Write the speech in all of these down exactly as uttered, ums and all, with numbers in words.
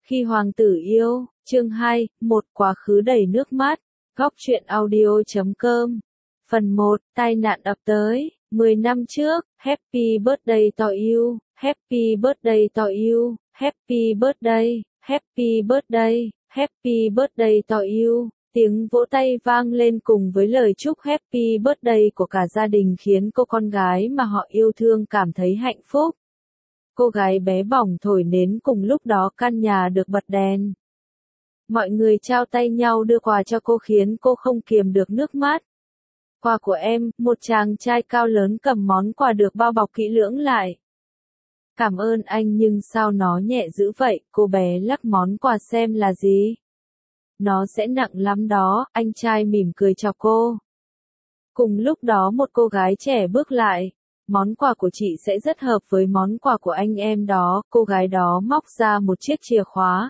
Khi hoàng tử yêu, chương hai, một quá khứ đầy nước mắt, góc truyện audio chấm com. Phần một, tai nạn ập tới, mười năm trước, Happy birthday to you, Happy birthday to you, Happy birthday, Happy birthday, Happy birthday to you. Tiếng vỗ tay vang lên cùng với lời chúc Happy birthday của cả gia đình khiến cô con gái mà họ yêu thương cảm thấy hạnh phúc. Cô gái bé bỏng thổi nến cùng lúc đó căn nhà được bật đèn. Mọi người trao tay nhau đưa quà cho cô khiến cô không kiềm được nước mắt. Quà của em, một chàng trai cao lớn cầm món quà được bao bọc kỹ lưỡng lại. Cảm ơn anh nhưng sao nó nhẹ dữ vậy, cô bé lắc món quà xem là gì. Nó sẽ nặng lắm đó, anh trai mỉm cười chào cô. Cùng lúc đó một cô gái trẻ bước lại. Món quà của chị sẽ rất hợp với món quà của anh em đó, cô gái đó móc ra một chiếc chìa khóa.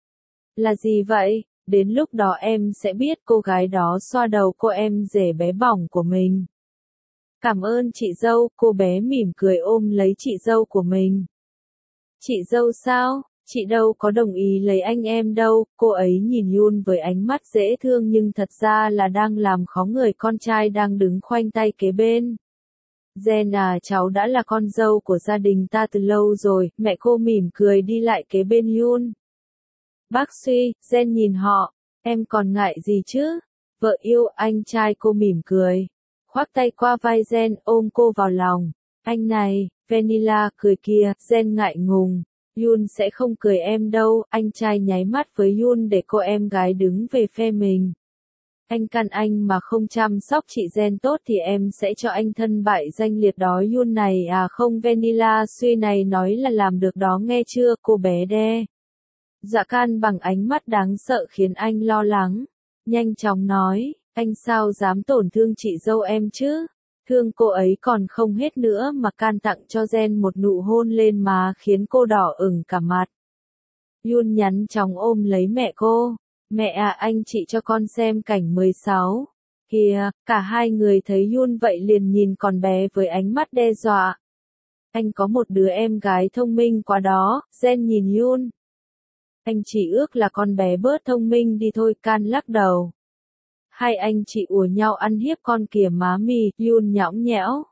Là gì vậy? Đến lúc đó em sẽ biết, cô gái đó xoa đầu cô em rể bé bỏng của mình. Cảm ơn chị dâu, cô bé mỉm cười ôm lấy chị dâu của mình. Chị dâu sao? Chị đâu có đồng ý lấy anh em đâu, cô ấy nhìn Yoon với ánh mắt dễ thương nhưng thật ra là đang làm khó người con trai đang đứng khoanh tay kế bên. Jen à, cháu đã là con dâu của gia đình ta từ lâu rồi, mẹ cô mỉm cười đi lại kế bên Yoon. Bác Suy, Jen nhìn họ, em còn ngại gì chứ? Vợ yêu, anh trai cô mỉm cười. Khoác tay qua vai Jen, ôm cô vào lòng. Anh này, Vanilla, cười kìa, Jen ngại ngùng. Yoon sẽ không cười em đâu, anh trai nháy mắt với Yoon để cô em gái đứng về phe mình. Anh căn anh mà không chăm sóc chị Jen tốt thì em sẽ cho anh thân bại danh liệt đó Yoon này à không Vanilla Suy này nói là làm được đó nghe chưa cô bé đe. Dạ can bằng ánh mắt đáng sợ khiến anh lo lắng. Nhanh chóng nói, anh sao dám tổn thương chị dâu em chứ? Thương cô ấy còn không hết nữa mà can tặng cho Jen một nụ hôn lên má khiến cô đỏ ửng cả mặt. Yoon nhắn chóng ôm lấy mẹ cô. Mẹ à anh chị cho con xem cảnh mười sáu. Kìa, cả hai người thấy Yoon vậy liền nhìn con bé với ánh mắt đe dọa. Anh có một đứa em gái thông minh quá đó, Jen nhìn Yoon. Anh chỉ ước là con bé bớt thông minh đi thôi, can lắc đầu. Hai anh chị ùa nhau ăn hiếp con kìa má mì, Yoon nhõng nhẽo.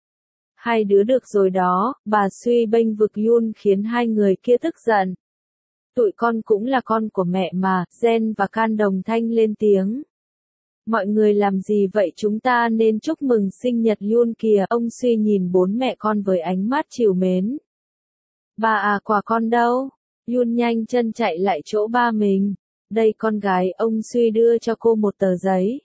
Hai đứa được rồi đó, bà Suy bênh vực Yoon khiến hai người kia tức giận. Tụi con cũng là con của mẹ mà, Jen và Can đồng thanh lên tiếng. Mọi người làm gì vậy, chúng ta nên chúc mừng sinh nhật Yoon kìa, ông Suy nhìn bốn mẹ con với ánh mắt trìu mến. Bà à quà con đâu? Yoon nhanh chân chạy lại chỗ ba mình. Đây con gái, ông Suy đưa cho cô một tờ giấy.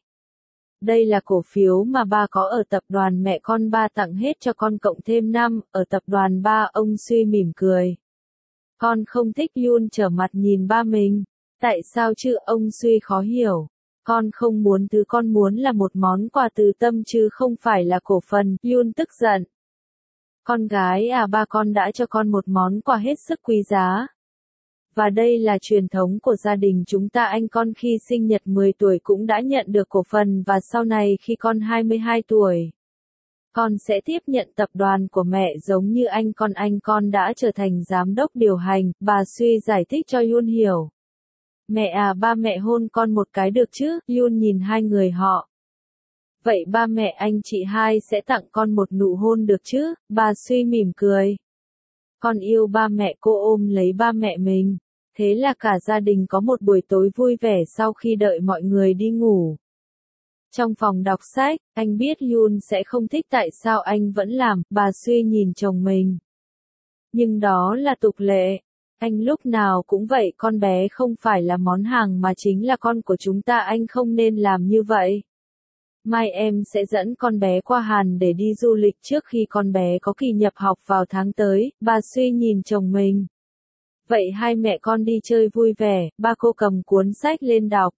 Đây là cổ phiếu mà ba có ở tập đoàn mẹ con, ba tặng hết cho con cộng thêm năm, ở tập đoàn ba, ông Suy mỉm cười. Con không thích, Yoon trở mặt nhìn ba mình. Tại sao chứ, ông Suy khó hiểu. Con không muốn, thứ con muốn là một món quà từ tâm chứ không phải là cổ phần, Yoon tức giận. Con gái à, ba con đã cho con một món quà hết sức quý giá. Và đây là truyền thống của gia đình chúng ta, anh con khi sinh nhật mười tuổi cũng đã nhận được cổ phần và sau này khi con hai mươi hai tuổi. Con sẽ tiếp nhận tập đoàn của mẹ giống như anh con anh con đã trở thành giám đốc điều hành, bà Suy giải thích cho Yoon hiểu. Mẹ à, ba mẹ hôn con một cái được chứ, Yoon nhìn hai người họ. Vậy ba mẹ anh chị hai sẽ tặng con một nụ hôn được chứ, bà Suy mỉm cười. Con yêu ba mẹ, cô ôm lấy ba mẹ mình. Thế là cả gia đình có một buổi tối vui vẻ sau khi đợi mọi người đi ngủ. Trong phòng đọc sách, anh biết Yoon sẽ không thích tại sao anh vẫn làm, bà Suy nhìn chồng mình. Nhưng đó là tục lệ. Anh lúc nào cũng vậy, con bé không phải là món hàng mà chính là con của chúng ta, anh không nên làm như vậy. Mai em sẽ dẫn con bé qua Hàn để đi du lịch trước khi con bé có kỳ nhập học vào tháng tới, bà Suy nhìn chồng mình. Vậy hai mẹ con đi chơi vui vẻ, ba cô cầm cuốn sách lên đọc.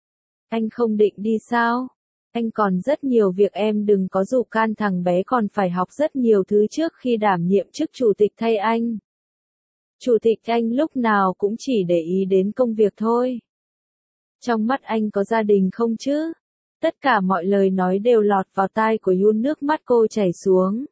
Anh không định đi sao? Anh còn rất nhiều việc, em đừng có giục can, thằng bé còn phải học rất nhiều thứ trước khi đảm nhiệm chức chủ tịch thay anh. Chủ tịch anh lúc nào cũng chỉ để ý đến công việc thôi. Trong mắt anh có gia đình không chứ? Tất cả mọi lời nói đều lọt vào tai của Yoon, nước mắt cô chảy xuống.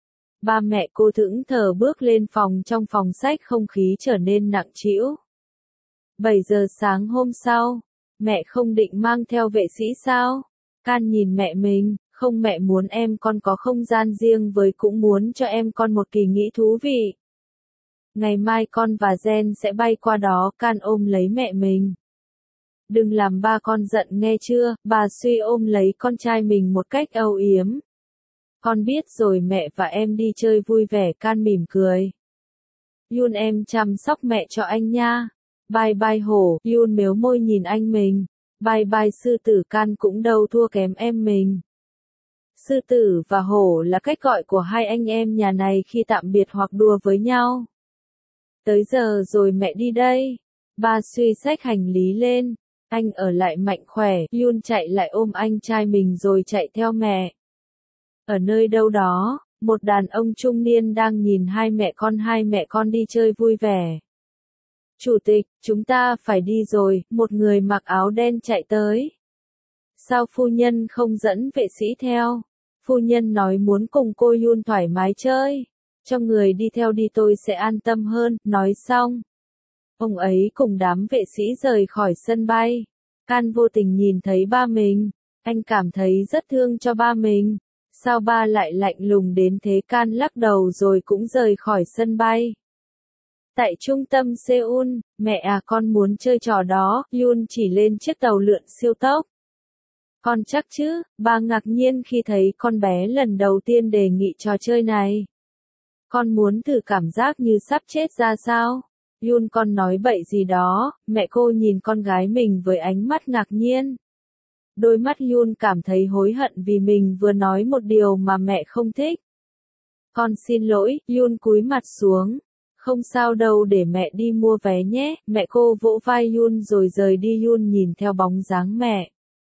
Ba mẹ cô thẫn thờ bước lên phòng, trong phòng sách không khí trở nên nặng trĩu. bảy giờ sáng hôm sau, mẹ không định mang theo vệ sĩ sao? Can nhìn mẹ mình, không, mẹ muốn em con có không gian riêng với, cũng muốn cho em con một kỳ nghỉ thú vị. Ngày mai con và Jen sẽ bay qua đó. Can ôm lấy mẹ mình. Đừng làm ba con giận nghe chưa? Bà Suy ôm lấy con trai mình một cách âu yếm. Con biết rồi, mẹ và em đi chơi vui vẻ. Can mỉm cười. Yun, em chăm sóc mẹ cho anh nha. Bye bye hổ. Yun mếu môi nhìn anh mình. Bye bye sư tử. Can cũng đâu thua kém em mình. Sư tử và hổ là cách gọi của hai anh em nhà này khi tạm biệt hoặc đùa với nhau. Tới giờ rồi, mẹ đi đây. Ba Suy xách hành lý lên. Anh ở lại mạnh khỏe. Yun chạy lại ôm anh trai mình rồi chạy theo mẹ. Ở nơi đâu đó, một đàn ông trung niên đang nhìn hai mẹ con hai mẹ con đi chơi vui vẻ. Chủ tịch, chúng ta phải đi rồi, một người mặc áo đen chạy tới. Sao phu nhân không dẫn vệ sĩ theo? Phu nhân nói muốn cùng cô Yun thoải mái chơi. Cho người đi theo đi, tôi sẽ an tâm hơn. Nói xong, ông ấy cùng đám vệ sĩ rời khỏi sân bay. Can vô tình nhìn thấy ba mình. Anh cảm thấy rất thương cho ba mình. Sao ba lại lạnh lùng đến thế? Can lắc đầu rồi cũng rời khỏi sân bay. Tại trung tâm Seoul, mẹ à, con muốn chơi trò đó. Yun chỉ lên chiếc tàu lượn siêu tốc. Con chắc chứ? Ba ngạc nhiên khi thấy con bé lần đầu tiên đề nghị trò chơi này. Con muốn thử cảm giác như sắp chết ra sao? Yun, con nói bậy gì đó? Mẹ cô nhìn con gái mình với ánh mắt ngạc nhiên. Đôi mắt Yun cảm thấy hối hận vì mình vừa nói một điều mà mẹ không thích. Con xin lỗi. Yun cúi mặt xuống. Không sao đâu, để mẹ đi mua vé nhé. Mẹ cô vỗ vai Yun rồi rời đi. Yun nhìn theo bóng dáng mẹ.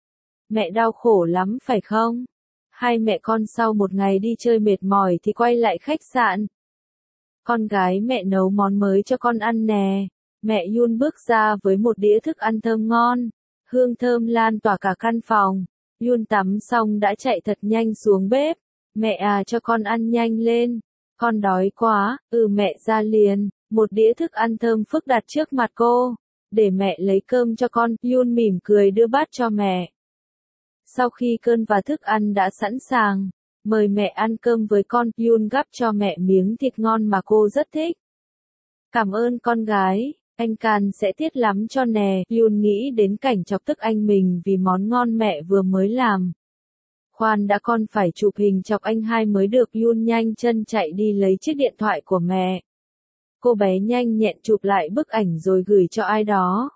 Mẹ đau khổ lắm phải không? Hai mẹ con sau một ngày đi chơi mệt mỏi thì quay lại khách sạn. Con gái mẹ nấu món mới cho con ăn nè. Mẹ Yun bước ra với một đĩa thức ăn thơm ngon. Hương thơm lan tỏa cả căn phòng. Yun tắm xong đã chạy thật nhanh xuống bếp. Mẹ à, cho con ăn nhanh lên. Con đói quá. Ừ, mẹ ra liền. Một đĩa thức ăn thơm phức đặt trước mặt cô. Để mẹ lấy cơm cho con. Yun mỉm cười đưa bát cho mẹ. Sau khi cơm và thức ăn đã sẵn sàng, mời mẹ ăn cơm với con. Yun gắp cho mẹ miếng thịt ngon mà cô rất thích. Cảm ơn con gái, anh Can sẽ tiếc lắm cho nè. Yun nghĩ đến cảnh chọc tức anh mình vì món ngon mẹ vừa mới làm. Khoan đã, con phải chụp hình chọc anh hai mới được. Yun nhanh chân chạy đi lấy chiếc điện thoại của mẹ. Cô bé nhanh nhẹn chụp lại bức ảnh rồi gửi cho ai đó.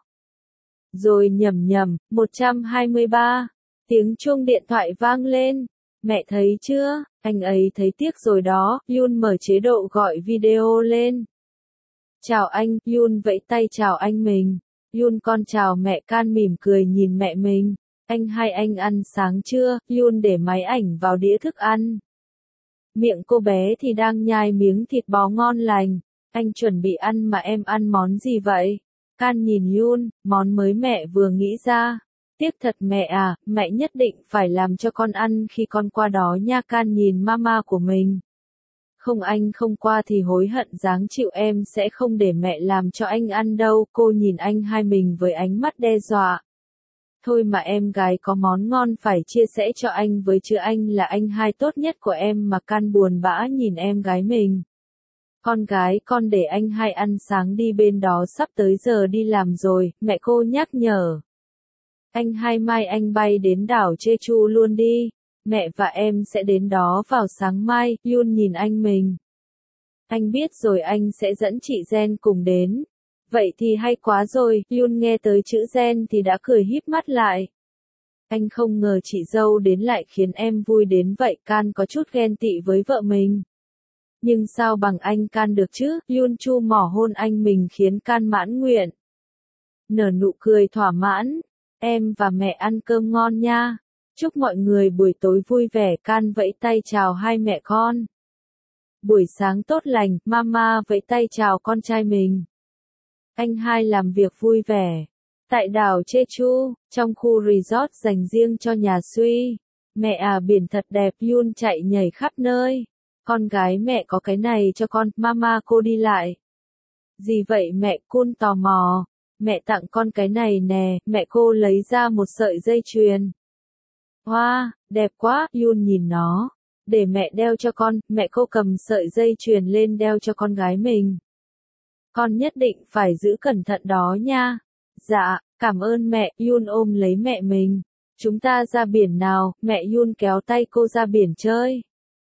Rồi nhầm nhầm, một trăm hai mươi ba. Tiếng chuông điện thoại vang lên. Mẹ thấy chưa? Anh ấy thấy tiếc rồi đó. Yun mở chế độ gọi video lên. Chào anh. Yun vẫy tay chào anh mình. Yun, con chào mẹ. Can mỉm cười nhìn mẹ mình. Anh hai, anh ăn sáng chưa? Yun để máy ảnh vào đĩa thức ăn. Miệng cô bé thì đang nhai miếng thịt bò ngon lành. Anh chuẩn bị ăn mà em ăn món gì vậy? Can nhìn Yun, món mới mẹ vừa nghĩ ra. Tiếc thật mẹ à, mẹ nhất định phải làm cho con ăn khi con qua đó nha. Can nhìn mama của mình. Không, anh không qua thì hối hận dáng chịu, em sẽ không để mẹ làm cho anh ăn đâu. Cô nhìn anh hai mình với ánh mắt đe dọa. Thôi mà, em gái có món ngon phải chia sẻ cho anh với chứ, anh là anh hai tốt nhất của em mà. Can buồn bã nhìn em gái mình. Con gái, con để anh hai ăn sáng đi, bên đó sắp tới giờ đi làm rồi, mẹ cô nhắc nhở. Anh hai, mai anh bay đến đảo Jeju luôn đi. Mẹ và em sẽ đến đó vào sáng mai. Yun nhìn anh mình. Anh biết rồi, anh sẽ dẫn chị Jen cùng đến. Vậy thì hay quá rồi. Yun nghe tới chữ Jen thì đã cười híp mắt lại. Anh không ngờ chị dâu đến lại khiến em vui đến vậy. Can có chút ghen tị với vợ mình. Nhưng sao bằng anh Can được chứ? Yun chu mỏ hôn anh mình khiến Can mãn nguyện. Nở nụ cười thỏa mãn. Em và mẹ ăn cơm ngon nha. Chúc mọi người buổi tối vui vẻ. Can vẫy tay chào hai mẹ con. Buổi sáng tốt lành. Mama vẫy tay chào con trai mình. Anh hai làm việc vui vẻ. Tại đảo Jeju, trong khu resort dành riêng cho nhà Suy. Mẹ à, biển thật đẹp. Yun chạy nhảy khắp nơi. Con gái, mẹ có cái này cho con. Mama cô đi lại. Gì vậy mẹ? Kun tò mò. Mẹ tặng con cái này nè, mẹ cô lấy ra một sợi dây chuyền. Hoa, wow, đẹp quá, Yun nhìn nó. Để mẹ đeo cho con, mẹ cô cầm sợi dây chuyền lên đeo cho con gái mình. Con nhất định phải giữ cẩn thận đó nha. Dạ, cảm ơn mẹ, Yun ôm lấy mẹ mình. Chúng ta ra biển nào, mẹ Yun kéo tay cô ra biển chơi.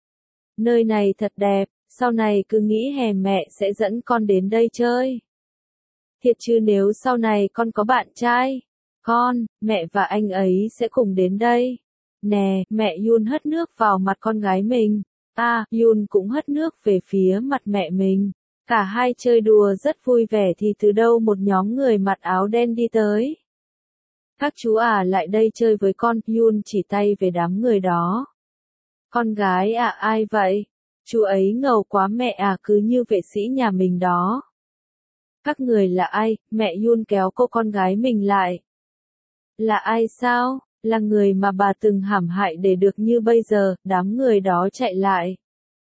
Nơi này thật đẹp, sau này cứ nghĩ hè mẹ sẽ dẫn con đến đây chơi. Thiệt chứ nếu sau này con có bạn trai, con, mẹ và anh ấy sẽ cùng đến đây. Nè, mẹ Yun hất nước vào mặt con gái mình. À, Yun cũng hất nước về phía mặt mẹ mình. Cả hai chơi đùa rất vui vẻ thì từ đâu một nhóm người mặc áo đen đi tới. Các chú à lại đây chơi với con, Yun chỉ tay về đám người đó. Con gái à ai vậy? Chú ấy ngầu quá mẹ à cứ như vệ sĩ nhà mình đó. Các người là ai? Mẹ Yun kéo cô con gái mình lại. Là ai sao? Là người mà bà từng hãm hại để được như bây giờ, đám người đó chạy lại.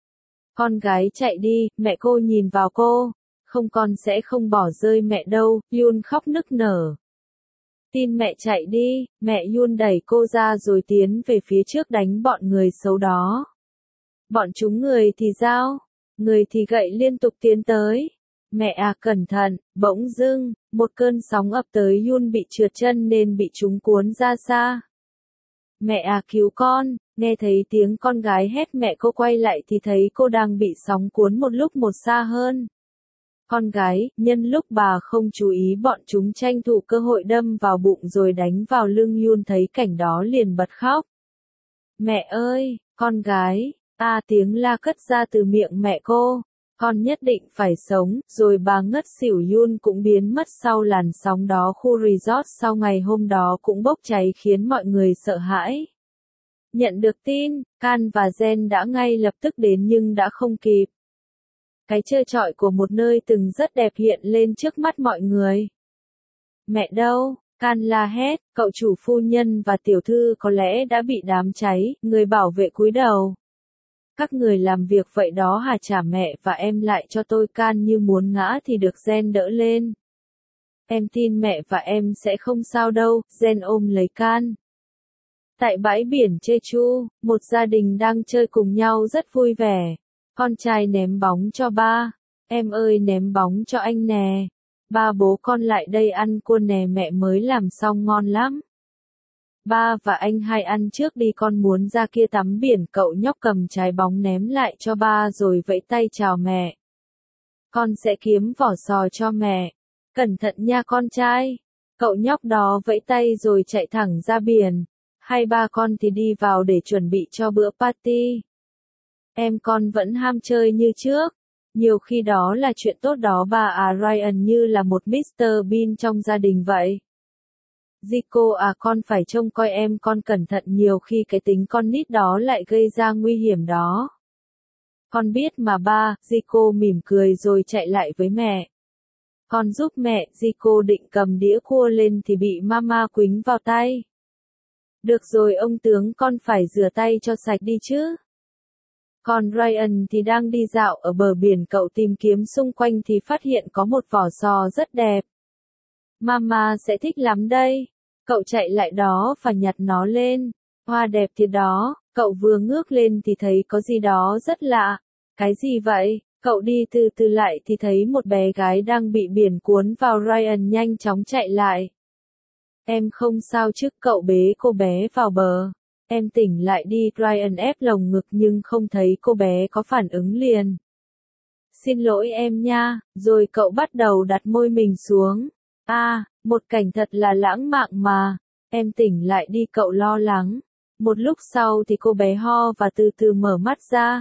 Con gái chạy đi, mẹ cô nhìn vào cô. Không con sẽ không bỏ rơi mẹ đâu, Yun khóc nức nở. Tin mẹ chạy đi, mẹ Yun đẩy cô ra rồi tiến về phía trước đánh bọn người xấu đó. Bọn chúng người thì sao? Người thì gậy liên tục tiến tới. Mẹ à cẩn thận, bỗng dưng, một cơn sóng ập tới Yun bị trượt chân nên bị chúng cuốn ra xa. Mẹ à cứu con, nghe thấy tiếng con gái hét mẹ cô quay lại thì thấy cô đang bị sóng cuốn một lúc một xa hơn. Con gái, nhân lúc bà không chú ý bọn chúng tranh thủ cơ hội đâm vào bụng rồi đánh vào lưng Yun thấy cảnh đó liền bật khóc. Mẹ ơi, con gái, à tiếng la cất ra từ miệng mẹ cô. Con nhất định phải sống, rồi bà ngất xỉu Yun cũng biến mất sau làn sóng đó. Khu resort sau ngày hôm đó cũng bốc cháy khiến mọi người sợ hãi. Nhận được tin, Can và Jen đã ngay lập tức đến nhưng đã không kịp. Cái trơ trọi của một nơi từng rất đẹp hiện lên trước mắt mọi người. Mẹ đâu? Can la hét, cậu chủ phu nhân và tiểu thư có lẽ đã bị đám cháy, người bảo vệ cúi đầu. Các người làm việc vậy đó hả? Trả mẹ và em lại cho tôi. Can như muốn ngã thì được Jen đỡ lên. Em tin mẹ và em sẽ không sao đâu, Jen ôm lấy Can. Tại bãi biển Jeju, một gia đình đang chơi cùng nhau rất vui vẻ. Con trai ném bóng cho ba. Em ơi ném bóng cho anh nè. Ba bố con lại đây ăn cua nè mẹ mới làm xong ngon lắm. Ba và anh hai ăn trước đi con muốn ra kia tắm biển. Cậu nhóc cầm trái bóng ném lại cho ba rồi vẫy tay chào mẹ. Con sẽ kiếm vỏ sò cho mẹ. Cẩn thận nha con trai. Cậu nhóc đó vẫy tay rồi chạy thẳng ra biển. Hai ba con thì đi vào để chuẩn bị cho bữa party. Em con vẫn ham chơi như trước. Nhiều khi đó là chuyện tốt đó bà à Ryan như là một mít tơ Bean trong gia đình vậy. Zico à con phải trông coi em con cẩn thận nhiều khi cái tính con nít đó lại gây ra nguy hiểm đó. Con biết mà ba, Zico mỉm cười rồi chạy lại với mẹ. Con giúp mẹ, Zico định cầm đĩa cua lên thì bị mama quýnh vào tay. Được rồi ông tướng con phải rửa tay cho sạch đi chứ. Còn Ryan thì đang đi dạo ở bờ biển cậu tìm kiếm xung quanh thì phát hiện có một vỏ sò rất đẹp. Mama sẽ thích lắm đây. Cậu chạy lại đó và nhặt nó lên. Hoa đẹp thiệt đó, cậu vừa ngước lên thì thấy có gì đó rất lạ. Cái gì vậy? Cậu đi từ từ lại thì thấy một bé gái đang bị biển cuốn vào. Ryan nhanh chóng chạy lại. Em không sao chứ? Cậu bế cô bé vào bờ. Em tỉnh lại đi. Ryan ép lồng ngực nhưng không thấy cô bé có phản ứng liền. Xin lỗi em nha, rồi cậu bắt đầu đặt môi mình xuống. À, một cảnh thật là lãng mạn mà. Em tỉnh lại đi cậu lo lắng. Một lúc sau thì cô bé ho và từ từ mở mắt ra.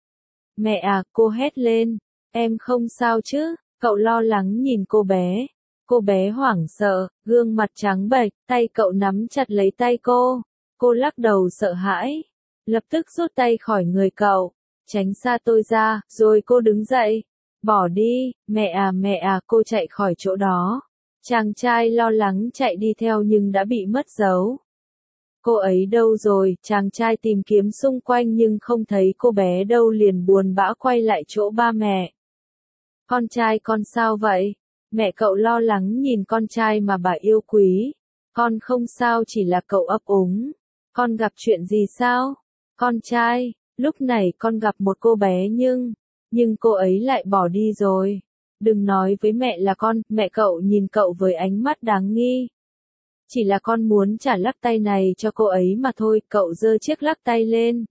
Mẹ à, cô hét lên. Em không sao chứ? Cậu lo lắng nhìn cô bé. Cô bé hoảng sợ, gương mặt trắng bệch, tay cậu nắm chặt lấy tay cô. Cô lắc đầu sợ hãi. Lập tức rút tay khỏi người cậu. Tránh xa tôi ra, rồi cô đứng dậy. Bỏ đi, mẹ à mẹ à cô chạy khỏi chỗ đó. Chàng trai lo lắng chạy đi theo nhưng đã bị mất dấu. Cô ấy đâu rồi? Chàng trai tìm kiếm xung quanh nhưng không thấy cô bé đâu liền buồn bã quay lại chỗ ba mẹ. Con trai con sao vậy? Mẹ cậu lo lắng nhìn con trai mà bà yêu quý. Con không sao, chỉ là cậu ấp úng. Con gặp chuyện gì sao? Con trai, lúc này con gặp một cô bé nhưng, nhưng cô ấy lại bỏ đi rồi. Đừng nói với mẹ là con, mẹ cậu nhìn cậu với ánh mắt đáng nghi. Chỉ là con muốn trả lắc tay này cho cô ấy mà thôi, cậu giơ chiếc lắc tay lên.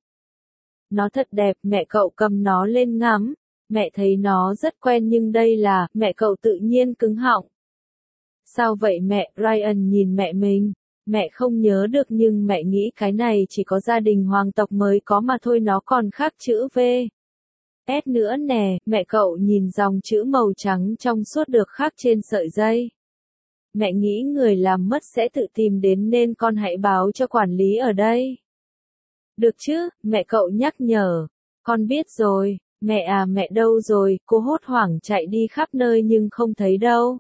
Nó thật đẹp, mẹ cậu cầm nó lên ngắm. Mẹ thấy nó rất quen nhưng đây là, mẹ cậu tự nhiên cứng họng. Sao vậy mẹ? Ryan nhìn mẹ mình. Mẹ không nhớ được nhưng mẹ nghĩ cái này chỉ có gia đình hoàng tộc mới có mà thôi, nó còn khắc chữ V. S nữa nè, mẹ cậu nhìn dòng chữ màu trắng trong suốt được khắc trên sợi dây. Mẹ nghĩ người làm mất sẽ tự tìm đến nên con hãy báo cho quản lý ở đây. Được chứ, mẹ cậu nhắc nhở. Con biết rồi, mẹ à mẹ đâu rồi, cô hốt hoảng chạy đi khắp nơi nhưng không thấy đâu.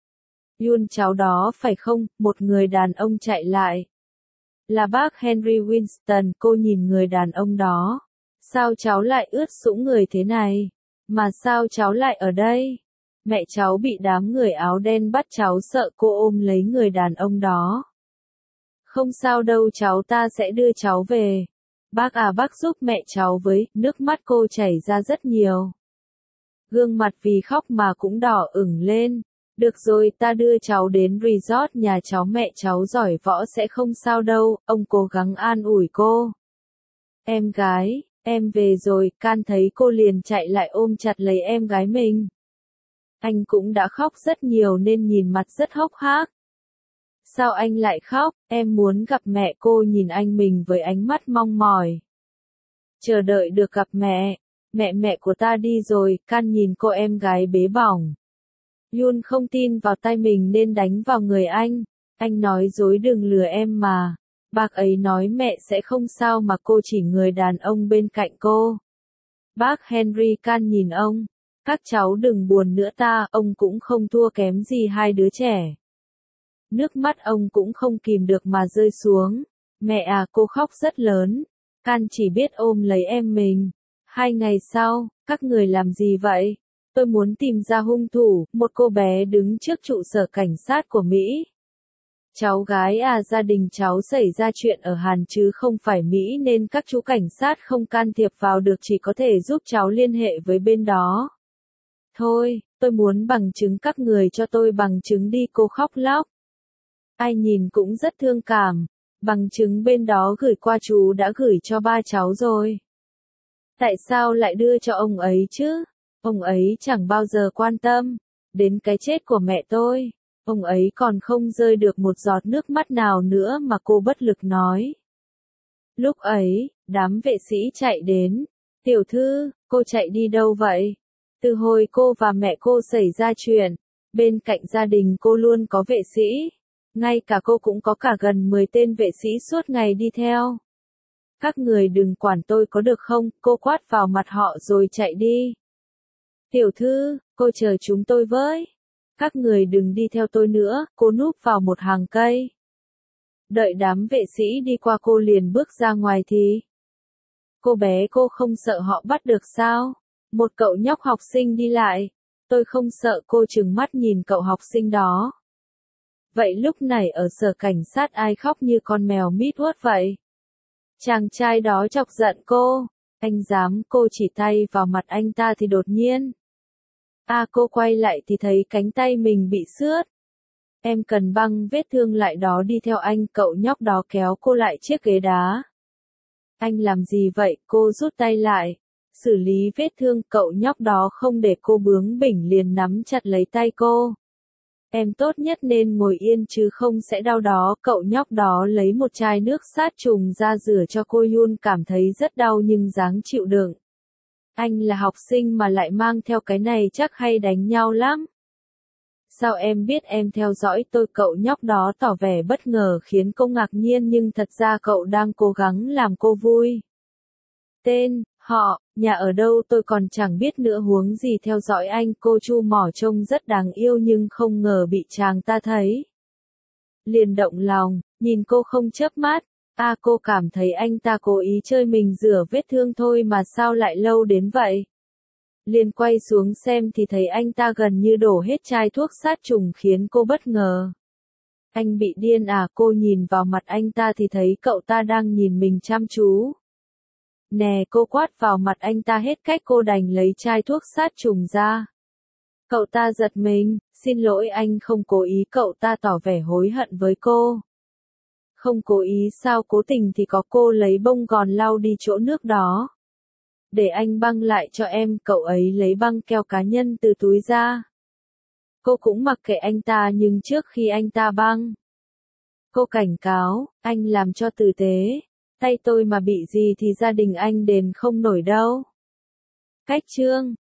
Yun cháu đó phải không, một người đàn ông chạy lại. Là bác Henry Winston, cô nhìn người đàn ông đó. Sao cháu lại ướt sũng người thế này? Mà sao cháu lại ở đây? Mẹ cháu bị đám người áo đen bắt, cháu sợ, cô ôm lấy người đàn ông đó. Không sao đâu, cháu ta sẽ đưa cháu về. Bác à bác giúp mẹ cháu với, nước mắt cô chảy ra rất nhiều. Gương mặt vì khóc mà cũng đỏ ửng lên. Được rồi, ta đưa cháu đến resort nhà cháu, mẹ cháu giỏi võ sẽ không sao đâu, ông cố gắng an ủi cô. Em gái, em về rồi, Can thấy cô liền chạy lại ôm chặt lấy em gái mình. Anh cũng đã khóc rất nhiều nên nhìn mặt rất hốc hác. Sao anh lại khóc? Em muốn gặp mẹ, cô nhìn anh mình với ánh mắt mong mỏi. Chờ đợi được gặp mẹ. Mẹ mẹ của ta đi rồi, Can nhìn cô em gái bế bỏng. Yun không tin vào tay mình nên đánh vào người anh. Anh nói dối, đừng lừa em mà. Bác ấy nói mẹ sẽ không sao mà, cô chỉ người đàn ông bên cạnh cô. Bác Henry. Can nhìn ông. Các cháu đừng buồn nữa ta, ông cũng không thua kém gì hai đứa trẻ. Nước mắt ông cũng không kìm được mà rơi xuống. Mẹ à, cô khóc rất lớn. Can chỉ biết ôm lấy em mình. Hai ngày sau, các người làm gì vậy? Tôi muốn tìm ra hung thủ, một cô bé đứng trước trụ sở cảnh sát của Mỹ. Cháu gái à, gia đình cháu xảy ra chuyện ở Hàn chứ không phải Mỹ nên các chú cảnh sát không can thiệp vào được, chỉ có thể giúp cháu liên hệ với bên đó. Thôi, tôi muốn bằng chứng, các người cho tôi bằng chứng đi, cô khóc lóc. Ai nhìn cũng rất thương cảm. Bằng chứng bên đó gửi qua, chú đã gửi cho ba cháu rồi. Tại sao lại đưa cho ông ấy chứ? Ông ấy chẳng bao giờ quan tâm đến cái chết của mẹ tôi. Ông ấy còn không rơi được một giọt nước mắt nào nữa mà, cô bất lực nói. Lúc ấy, đám vệ sĩ chạy đến. Tiểu thư, cô chạy đi đâu vậy? Từ hồi cô và mẹ cô xảy ra chuyện, bên cạnh gia đình cô luôn có vệ sĩ. Ngay cả cô cũng có cả gần mười tên vệ sĩ suốt ngày đi theo. Các người đừng quản tôi có được không? Cô quát vào mặt họ rồi chạy đi. Tiểu thư, cô chờ chúng tôi với. Các người đừng đi theo tôi nữa, cô núp vào một hàng cây. Đợi đám vệ sĩ đi qua, cô liền bước ra ngoài thì. Cô bé, cô không sợ họ bắt được sao? Một cậu nhóc học sinh đi lại. Tôi không sợ, cô trừng mắt nhìn cậu học sinh đó. Vậy lúc này ở sở cảnh sát ai khóc như con mèo mít uất vậy? Chàng trai đó chọc giận cô. Anh dám, cô chỉ tay vào mặt anh ta thì đột nhiên. À, cô quay lại thì thấy cánh tay mình bị xước. Em cần băng vết thương lại đó, đi theo anh, cậu nhóc đó kéo cô lại chiếc ghế đá. Anh làm gì vậy? Cô rút tay lại. Xử lý vết thương, cậu nhóc đó không để cô bướng bỉnh liền nắm chặt lấy tay cô. Em tốt nhất nên ngồi yên chứ không sẽ đau đó. Cậu nhóc đó lấy một chai nước sát trùng ra rửa cho cô. Yun cảm thấy rất đau nhưng dáng chịu đựng. Anh là học sinh mà lại mang theo cái này, chắc hay đánh nhau lắm. Sao em biết em theo dõi tôi? Cậu nhóc đó tỏ vẻ bất ngờ khiến cô ngạc nhiên nhưng thật ra cậu đang cố gắng làm cô vui. Tên, họ, nhà ở đâu tôi còn chẳng biết nữa, huống gì theo dõi anh. Cô chu mỏ trông rất đáng yêu nhưng không ngờ bị chàng ta thấy. Liền động lòng, nhìn cô không chớp mắt. À, cô cảm thấy anh ta cố ý chơi mình, rửa vết thương thôi mà sao lại lâu đến vậy? Liền quay xuống xem thì thấy anh ta gần như đổ hết chai thuốc sát trùng khiến cô bất ngờ. Anh bị điên à? Cô nhìn vào mặt anh ta thì thấy cậu ta đang nhìn mình chăm chú. Nè, cô quát vào mặt anh ta hết cách, cô đành lấy chai thuốc sát trùng ra. Cậu ta giật mình, xin lỗi anh không cố ý, cậu ta tỏ vẻ hối hận với cô. Không cố ý sao, cố tình thì có, cô lấy bông gòn lau đi chỗ nước đó. Để anh băng lại cho em, cậu ấy lấy băng keo cá nhân từ túi ra. Cô cũng mặc kệ anh ta nhưng trước khi anh ta băng, cô cảnh cáo, anh làm cho tử tế, tay tôi mà bị gì thì gia đình anh đền không nổi đâu. Cách chương